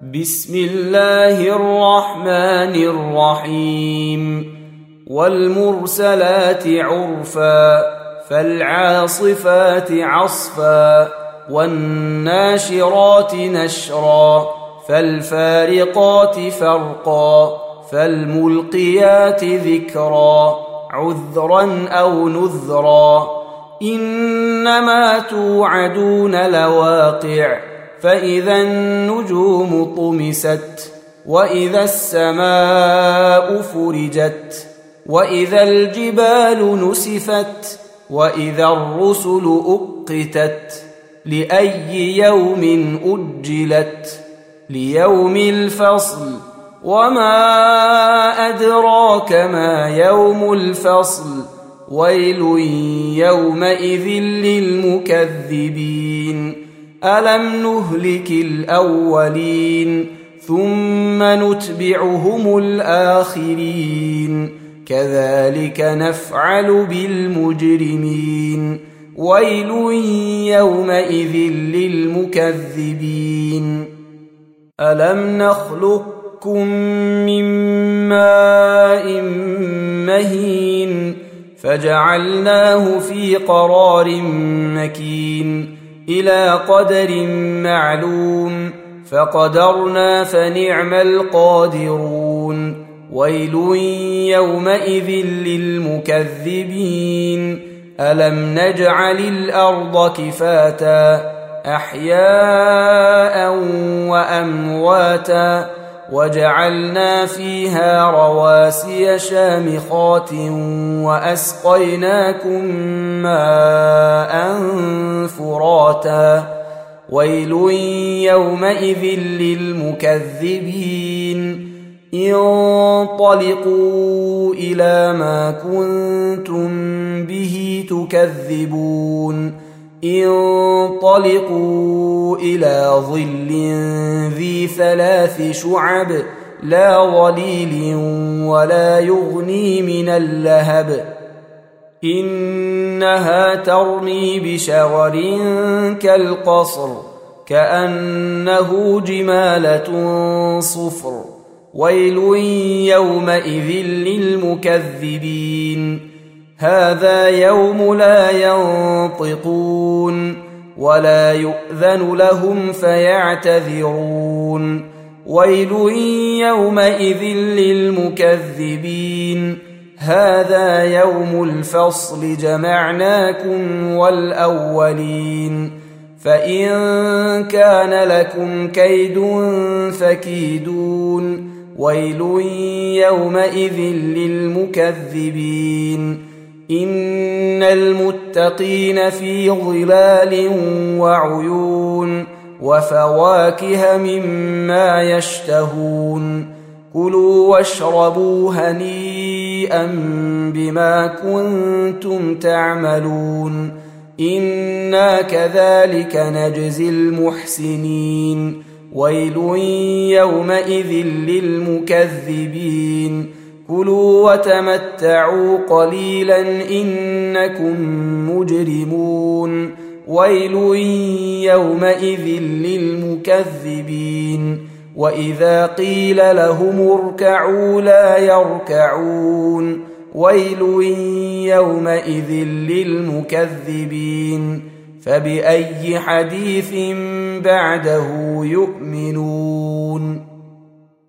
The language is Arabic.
بسم الله الرحمن الرحيم والمرسلات عرفا فالعاصفات عصفا والناشرات نشرا فالفارقات فرقا فالملقيات ذكرا عذرا أو نذرا إنما توعدون لواقع فإذا النجوم طمست وإذا السماء فرجت وإذا الجبال نسفت وإذا الرسل أقتت لأي يوم أجلت ليوم الفصل وما أدراك ما يوم الفصل ويل يومئذ للمكذبين ألم نهلك الأولين ثم نتبعهم الآخرين كذلك نفعل بالمجرمين ويل يومئذ للمكذبين ألم نخلقكم من ماء مهين فجعلناه في قرار مكين إلى قدر معلوم فقدرنا فنعم القادرون ويل يومئذ للمكذبين ألم نجعل الأرض كفاتا أحياء وأمواتا وجعلنا فيها رواسي شامخات وأسقيناكم ماء فراتا ويل يومئذ للمكذبين انطلقوا إلى ما كنتم به تكذبون انطلقوا إلى ظل ذي 3 شعب لا ظليل ولا يغني من اللهب إنها ترمي بشرر كالقصر كأنه جمالة صفر ويل يومئذ للمكذبين هذا يوم لا ينطقون ولا يؤذن لهم فيعتذرون ويل يومئذ للمكذبين هذا يوم الفصل جمعناكم والأولين فإن كان لكم كيد فكيدون ويل يومئذ للمكذبين إن المتقين في ظلال وعيون وفواكه مما يشتهون كلوا واشربوا هنيئا بما كنتم تعملون إنا كذلك نجزي المحسنين ويل يومئذ للمكذبين كلوا وتمتعوا قليلا إنكم مجرمون ويل يومئذ للمكذبين وإذا قيل لهم اركعوا لا يركعون ويل يومئذ للمكذبين فبأي حديث بعده يؤمنون